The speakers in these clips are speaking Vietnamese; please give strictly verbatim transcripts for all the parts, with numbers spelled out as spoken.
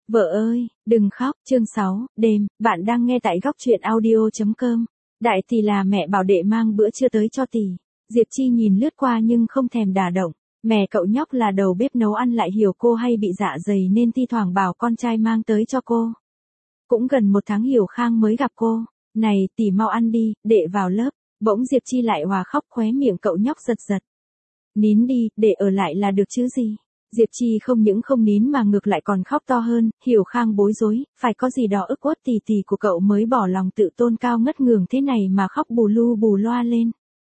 Vợ ơi, đừng khóc, chương sáu, đêm, bạn đang nghe tại góc truyện audio.com. Đại tỷ là mẹ bảo đệ mang bữa trưa tới cho tỷ. Diệp Chi nhìn lướt qua nhưng không thèm đả động. Mẹ cậu nhóc là đầu bếp nấu ăn lại hiểu cô hay bị dạ dày nên thi thoảng bảo con trai mang tới cho cô. Cũng gần một tháng Hiểu Khang mới gặp cô. Này, tỷ mau ăn đi, đệ vào lớp. Bỗng Diệp Chi lại hòa khóc, khóe miệng cậu nhóc giật giật. Nín đi, để ở lại là được chứ gì. Diệp Chi không những không nín mà ngược lại còn khóc to hơn. Hiểu Khang bối rối, phải có gì đó ức uất tì tì của cậu mới bỏ lòng tự tôn cao ngất ngường thế này mà khóc bù lu bù loa lên.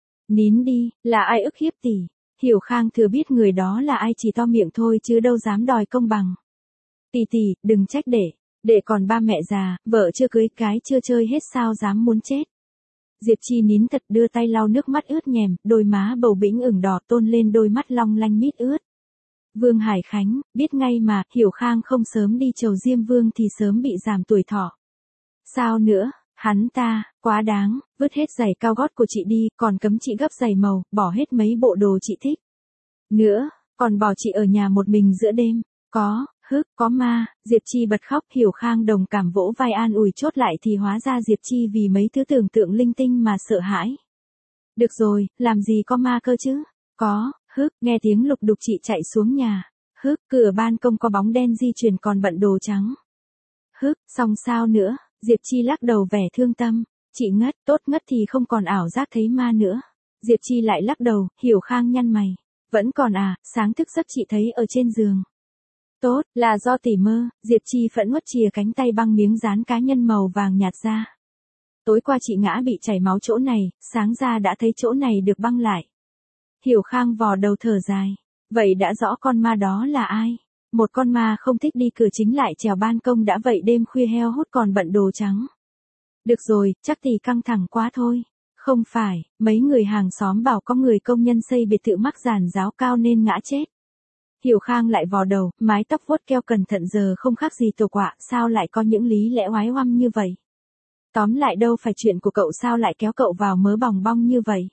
Nín đi, là ai ức hiếp tỷ? Hiểu Khang thừa biết người đó là ai, chỉ to miệng thôi chứ đâu dám đòi công bằng. Tỷ tỷ, đừng trách đệ, đệ còn ba mẹ già, vợ chưa cưới cái chưa chơi hết sao dám muốn chết. Diệp Chi nín thật, đưa tay lau nước mắt ướt nhèm, đôi má bầu bĩnh ửng đỏ tôn lên đôi mắt long lanh mít ướt. Vương Hải Khánh, biết ngay mà, Hiểu Khang không sớm đi chầu Diêm Vương thì sớm bị giảm tuổi thọ. Sao nữa, hắn ta, quá đáng, vứt hết giày cao gót của chị đi, còn cấm chị gấp giày màu, bỏ hết mấy bộ đồ chị thích. Nữa, còn bỏ chị ở nhà một mình giữa đêm, có, hức, có ma, Diệp Chi bật khóc. Hiểu Khang đồng cảm vỗ vai an ủi, chốt lại thì hóa ra Diệp Chi vì mấy thứ tưởng tượng linh tinh mà sợ hãi. Được rồi, làm gì có ma cơ chứ, có. Hức, nghe tiếng lục đục chị chạy xuống nhà. Hức, cửa ban công có bóng đen di chuyển còn bận đồ trắng. Hức, xong sao nữa, Diệp Chi lắc đầu vẻ thương tâm. Chị ngất, tốt ngất thì không còn ảo giác thấy ma nữa. Diệp Chi lại lắc đầu. Hiểu Khang nhăn mày. Vẫn còn à, sáng thức giấc chị thấy ở trên giường. Tốt, là do tỷ mơ. Diệp Chi phẫn uất chìa cánh tay băng miếng dán cá nhân màu vàng nhạt ra. Tối qua chị ngã bị chảy máu chỗ này, sáng ra đã thấy chỗ này được băng lại. Hiểu Khang vò đầu thở dài. Vậy đã rõ con ma đó là ai? Một con ma không thích đi cửa chính lại trèo ban công, đã vậy đêm khuya heo hút còn bận đồ trắng. Được rồi, chắc thì căng thẳng quá thôi. Không phải, mấy người hàng xóm bảo có người công nhân xây biệt thự mắc giàn giáo cao nên ngã chết. Hiểu Khang lại vò đầu, mái tóc vuốt keo cẩn thận giờ không khác gì tổ quạ, sao lại có những lý lẽ oái oăm như vậy? Tóm lại đâu phải chuyện của cậu, sao lại kéo cậu vào mớ bòng bong như vậy?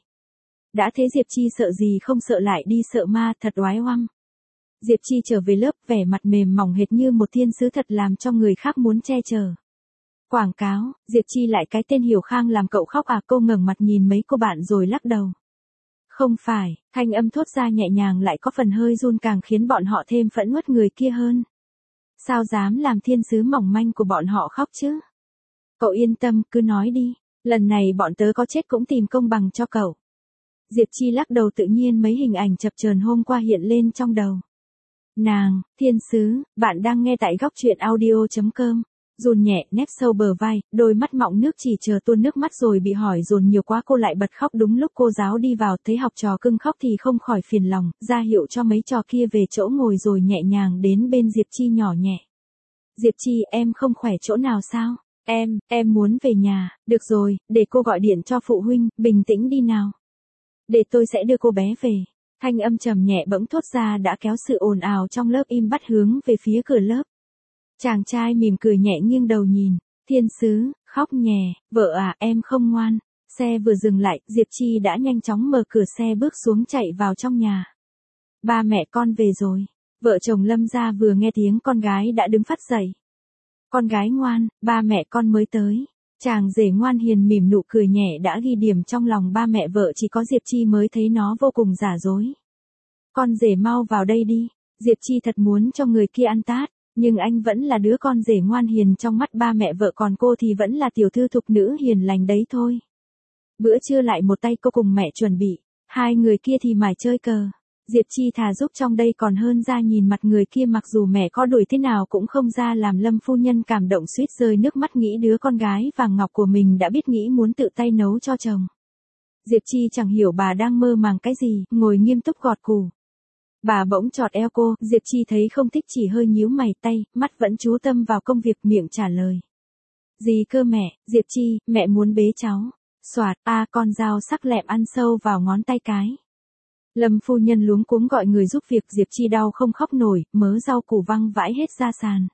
Đã thế Diệp Chi sợ gì không sợ lại đi sợ ma, thật oái oăm. Diệp Chi trở về lớp, vẻ mặt mềm mỏng hệt như một thiên sứ, thật làm cho người khác muốn che chở. Quảng cáo, Diệp Chi lại cái tên Hiểu Khang làm cậu khóc à? Cô ngẩng mặt nhìn mấy cô bạn rồi lắc đầu. Không phải, thanh âm thốt ra nhẹ nhàng lại có phần hơi run, càng khiến bọn họ thêm phẫn uất người kia hơn. Sao dám làm thiên sứ mỏng manh của bọn họ khóc chứ? Cậu yên tâm, cứ nói đi, lần này bọn tớ có chết cũng tìm công bằng cho cậu. Diệp Chi lắc đầu, tự nhiên mấy hình ảnh chập chờn hôm qua hiện lên trong đầu. Nàng, thiên sứ, bạn đang nghe tại góc truyện audio.com. Run nhẹ, nép sâu bờ vai, đôi mắt mọng nước chỉ chờ tuôn nước mắt rồi bị hỏi dồn nhiều quá cô lại bật khóc. Đúng lúc cô giáo đi vào thấy học trò cưng khóc thì không khỏi phiền lòng, ra hiệu cho mấy trò kia về chỗ ngồi rồi nhẹ nhàng đến bên Diệp Chi nhỏ nhẹ. Diệp Chi, em không khỏe chỗ nào sao? Em, em muốn về nhà. Được rồi, để cô gọi điện cho phụ huynh, bình tĩnh đi nào. Để tôi sẽ đưa cô bé về. Thanh âm trầm nhẹ bỗng thốt ra đã kéo sự ồn ào trong lớp im bặt hướng về phía cửa lớp. Chàng trai mỉm cười nhẹ nghiêng đầu nhìn. Thiên sứ, khóc nhè, vợ à, em không ngoan. Xe vừa dừng lại, Diệp Chi đã nhanh chóng mở cửa xe bước xuống chạy vào trong nhà. Ba mẹ con về rồi. Vợ chồng Lâm gia vừa nghe tiếng con gái đã đứng phắt dậy. Con gái ngoan, ba mẹ con mới tới. Chàng rể ngoan hiền mỉm nụ cười nhẹ đã ghi điểm trong lòng ba mẹ vợ, chỉ có Diệp Chi mới thấy nó vô cùng giả dối. Con rể mau vào đây đi. Diệp Chi thật muốn cho người kia ăn tát, nhưng anh vẫn là đứa con rể ngoan hiền trong mắt ba mẹ vợ, còn cô thì vẫn là tiểu thư thục nữ hiền lành đấy thôi. Bữa trưa lại một tay cô cùng mẹ chuẩn bị, hai người kia thì mải chơi cờ. Diệp Chi thà giúp trong đây còn hơn ra nhìn mặt người kia, mặc dù mẹ có đuổi thế nào cũng không ra làm Lâm phu nhân cảm động suýt rơi nước mắt, nghĩ đứa con gái vàng ngọc của mình đã biết nghĩ muốn tự tay nấu cho chồng. Diệp Chi chẳng hiểu bà đang mơ màng cái gì, ngồi nghiêm túc gọt củ. Bà bỗng chọt eo cô, Diệp Chi thấy không thích chỉ hơi nhíu mày, tay, mắt vẫn chú tâm vào công việc, miệng trả lời. Gì cơ mẹ? Diệp Chi, mẹ muốn bế cháu. Soạt, a con dao sắc lẹm ăn sâu vào ngón tay cái. Lâm phu nhân luống cuống gọi người giúp việc. Diệp Chi đau không khóc nổi, mớ rau củ văng vãi hết ra sàn.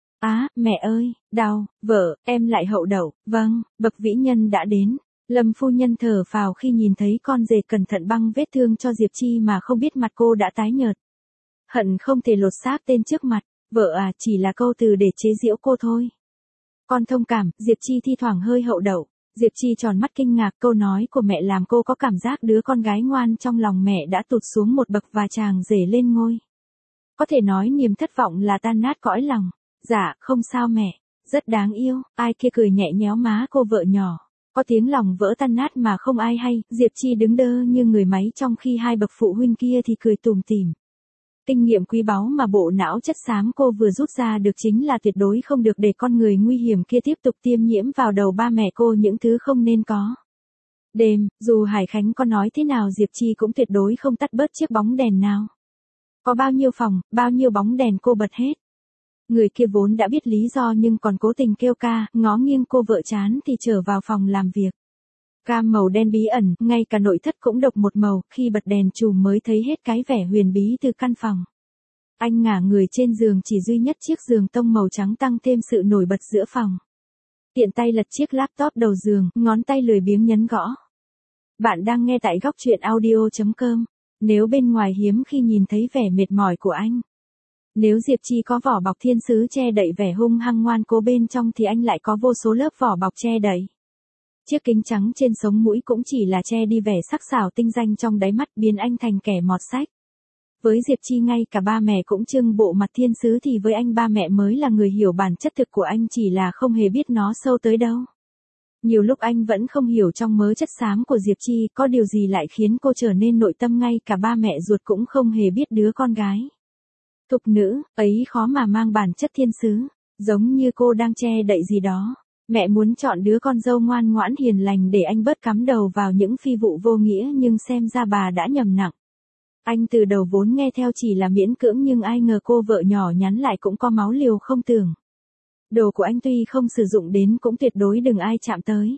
Á, mẹ ơi, đau, vợ, em lại hậu đậu. Vâng, bậc vĩ nhân đã đến. Lâm phu nhân thở phào khi nhìn thấy con rể cẩn thận băng vết thương cho Diệp Chi mà không biết mặt cô đã tái nhợt. Hận không thể lột xác tên trước mặt. Vợ à, chỉ là câu từ để chế giễu cô thôi. Con thông cảm, Diệp Chi thi thoảng hơi hậu đậu. Diệp Chi tròn mắt kinh ngạc, câu nói của mẹ làm cô có cảm giác đứa con gái ngoan trong lòng mẹ đã tụt xuống một bậc và chàng rể lên ngôi. Có thể nói niềm thất vọng là tan nát cõi lòng. Dạ, không sao mẹ, rất đáng yêu, ai kia cười nhẹ nhéo má cô vợ nhỏ. Có tiếng lòng vỡ tan nát mà không ai hay, Diệp Chi đứng đơ như người máy trong khi hai bậc phụ huynh kia thì cười tủm tỉm. Kinh nghiệm quý báu mà bộ não chất xám cô vừa rút ra được chính là tuyệt đối không được để con người nguy hiểm kia tiếp tục tiêm nhiễm vào đầu ba mẹ cô những thứ không nên có. Đêm, dù Hải Khánh có nói thế nào Diệp Chi cũng tuyệt đối không tắt bớt chiếc bóng đèn nào. Có bao nhiêu phòng, bao nhiêu bóng đèn cô bật hết. Người kia vốn đã biết lý do nhưng còn cố tình kêu ca, ngó nghiêng cô vợ chán thì trở vào phòng làm việc. Cam màu đen bí ẩn, ngay cả nội thất cũng độc một màu, khi bật đèn chùm mới thấy hết cái vẻ huyền bí từ căn phòng. Anh ngả người trên giường, chỉ duy nhất chiếc giường tông màu trắng tăng thêm sự nổi bật giữa phòng. Tiện tay lật chiếc laptop đầu giường, ngón tay lười biếng nhấn gõ. Bạn đang nghe tại góc truyện audio chấm com. Nếu bên ngoài hiếm khi nhìn thấy vẻ mệt mỏi của anh. Nếu Diệp Chi có vỏ bọc thiên sứ che đậy vẻ hung hăng ngoan cố bên trong thì anh lại có vô số lớp vỏ bọc che đậy. Chiếc kính trắng trên sống mũi cũng chỉ là che đi vẻ sắc sảo tinh danh trong đáy mắt, biến anh thành kẻ mọt sách. Với Diệp Chi ngay cả ba mẹ cũng trưng bộ mặt thiên sứ thì với anh ba mẹ mới là người hiểu bản chất thực của anh, chỉ là không hề biết nó sâu tới đâu. Nhiều lúc anh vẫn không hiểu trong mớ chất xám của Diệp Chi có điều gì lại khiến cô trở nên nội tâm, ngay cả ba mẹ ruột cũng không hề biết đứa con gái thục nữ ấy khó mà mang bản chất thiên sứ, giống như cô đang che đậy gì đó. Mẹ muốn chọn đứa con dâu ngoan ngoãn hiền lành để anh bớt cắm đầu vào những phi vụ vô nghĩa, nhưng xem ra bà đã nhầm nặng. Anh từ đầu vốn nghe theo chỉ là miễn cưỡng, nhưng ai ngờ cô vợ nhỏ nhắn lại cũng có máu liều không tưởng. Đồ của anh tuy không sử dụng đến cũng tuyệt đối đừng ai chạm tới.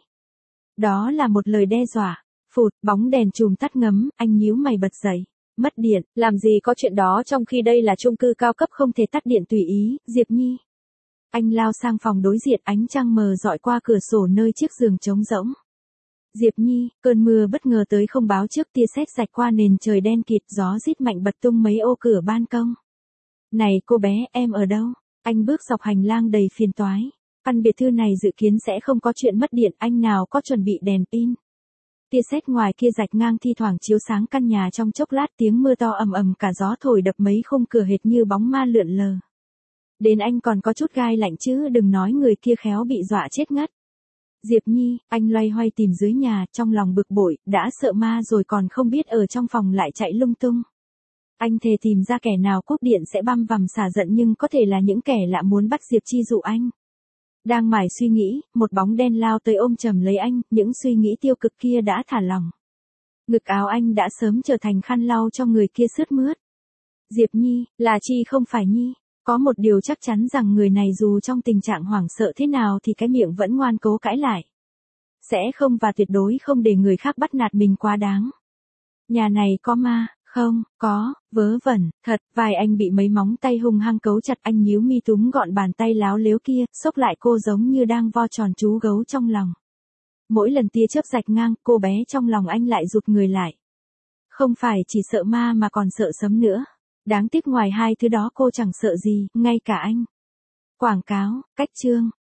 Đó là một lời đe dọa. Phụt, bóng đèn chùm tắt ngấm, anh nhíu mày bật dậy. Mất điện, làm gì có chuyện đó, trong khi đây là chung cư cao cấp không thể tắt điện tùy ý, Diệp Nhi. Anh lao sang phòng đối diện, ánh trăng mờ dọi qua cửa sổ nơi chiếc giường trống rỗng. Diệp Nhi, cơn mưa bất ngờ tới không báo trước, tia sét rạch qua nền trời đen kịt, gió rít mạnh bật tung mấy ô cửa ban công. Này cô bé, em ở đâu? Anh bước dọc hành lang đầy phiền toái. Căn biệt thự này dự kiến sẽ không có chuyện mất điện, anh nào có chuẩn bị đèn pin. Tia sét ngoài kia rạch ngang thi thoảng chiếu sáng căn nhà trong chốc lát, tiếng mưa to ầm ầm, cả gió thổi đập mấy khung cửa hệt như bóng ma lượn lờ. Đến anh còn có chút gai lạnh chứ đừng nói người kia khéo bị dọa chết ngất. Diệp Nhi, anh loay hoay tìm dưới nhà, trong lòng bực bội, đã sợ ma rồi còn không biết ở trong phòng lại chạy lung tung. Anh thề tìm ra kẻ nào cúp điện sẽ băm vằm xả giận, nhưng có thể là những kẻ lạ muốn bắt Diệp Chi dụ anh. Đang mải suy nghĩ, một bóng đen lao tới ôm chầm lấy anh, những suy nghĩ tiêu cực kia đã thả lỏng. Ngực áo anh đã sớm trở thành khăn lau cho người kia sướt mướt. Diệp Nhi, là Chi không phải Nhi. Có một điều chắc chắn rằng người này dù trong tình trạng hoảng sợ thế nào thì cái miệng vẫn ngoan cố cãi lại. Sẽ không và tuyệt đối không để người khác bắt nạt mình quá đáng. Nhà này có ma, không, có, vớ vẩn, thật, vai anh bị mấy móng tay hung hăng cấu chặt, anh nhíu mi túm gọn bàn tay láo lếu kia, xốc lại cô giống như đang vo tròn chú gấu trong lòng. Mỗi lần tia chớp rạch ngang, cô bé trong lòng anh lại rụt người lại. Không phải chỉ sợ ma mà còn sợ sấm nữa. Đáng tiếc ngoài hai thứ đó cô chẳng sợ gì, ngay cả anh. Quảng cáo, cách chương.